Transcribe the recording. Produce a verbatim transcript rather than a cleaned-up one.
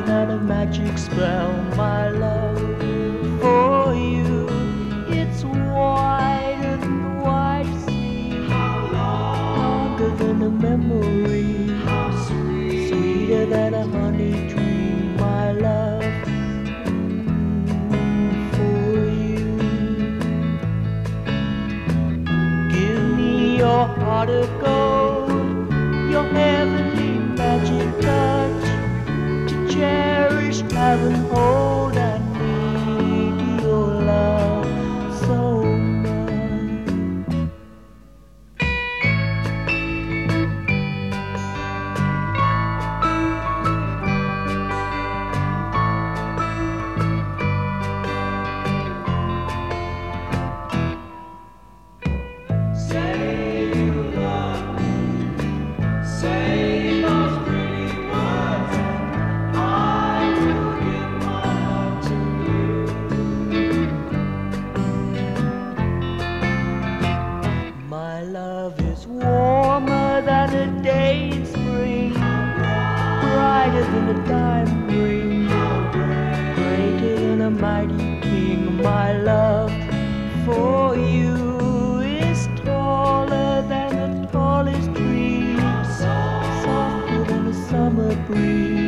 stronger than a magic spell. My love for you, it's wider than the wide sea, longer than a memory, sweeter than a honey dream. My love for you. Give me your heart of gold, your heavenly magic touch, to cherish, have and hold. I need your love so much. Say you love me, say those pretty words, and I will give my heart to you. My love is warmer than a day in spring, brighter than a diamond ring, greater than a mighty king. My love for you is taller than the tallest tree, softer than a summer breeze.